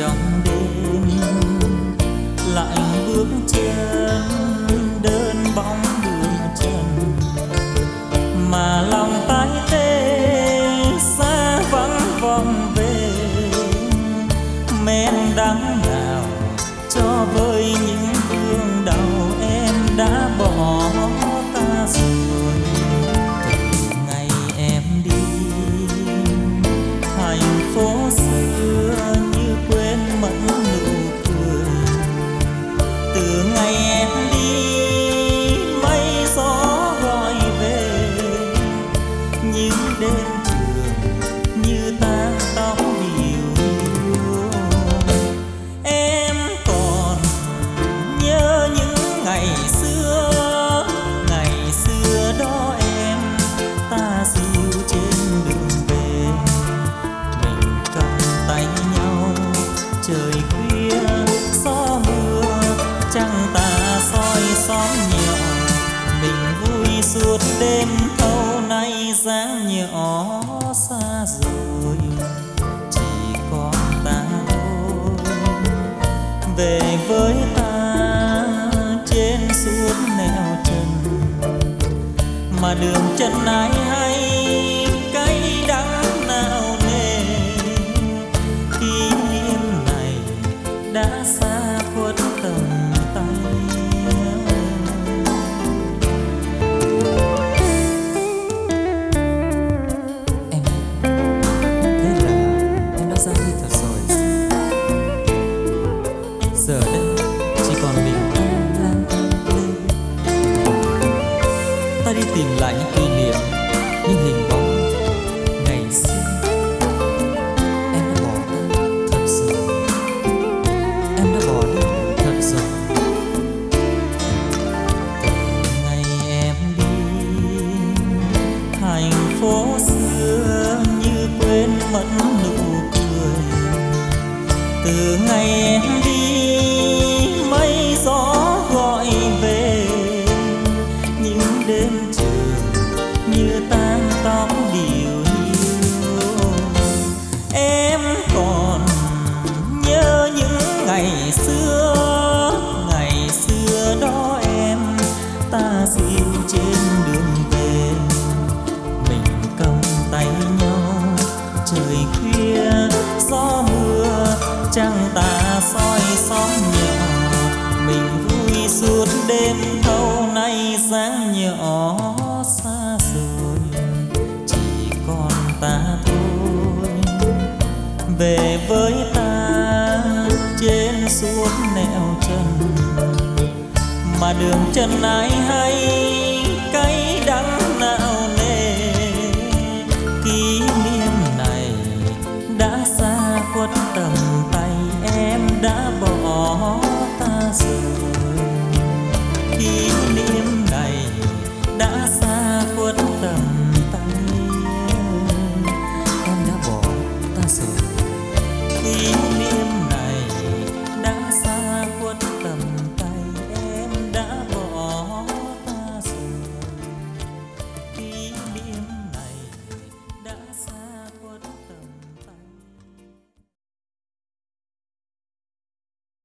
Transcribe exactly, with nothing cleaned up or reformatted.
trong đêm, lạnh bước chân đơn bóng đường trần, mà lòng tái tê xa vắng vòng về. Men đắng nào cho vơi những thương đau em đã bỏ ta rồi. Từ ngày em đi, thành phố xưa như quên mất nụ cười. Từ ngày em đi, mây gió gọi về những đêm trường như tang tóc điều hiu. Em còn nhớ những ngày xưa, ngày xưa đó em ta dìu trên đường về. Mình cầm tay nhau, trời khuya gió mưa, trăng tà soi xóm nhỏ. Mình vui suốt đêm thâu, nay dáng nhỏ xa rồi, chỉ còn ta thôi. Về với ta trên suốt nẻo chân, mà đường chân ai hay cay đắng nào nề. Kỷ niệm này đã xa khuất tầm tay. Em thế là em đã ra đi thật rồi. Giờ đây chỉ còn mình em lang thang lên. Ta đi tìm lại những kỷ niệm, những hình bóng ngày xưa. Em đã bỏ ta thật rồi, em đã bỏ đi thật rồi. Từ ngày em đi, thành phố xưa như quên mất nụ cười. Từ ngày em đi, mây gió gọi về những đêm trường như tang tóc điều hiu. Em còn nhớ những ngày xưa, ngày xưa đó em ta dìu trên đường về. Mình cầm tay nhau, trời khuya gió mưa, trăng tà soi xóm nhỏ. Mình vui suốt đêm thâu, nay dáng nhỏ xa rồi, chỉ còn ta thôi. Về với ta trên suốt nẻo chân, mà đường chân ai hay cay đắng nào nề. Kỷ niệm này đã xa khuất tầm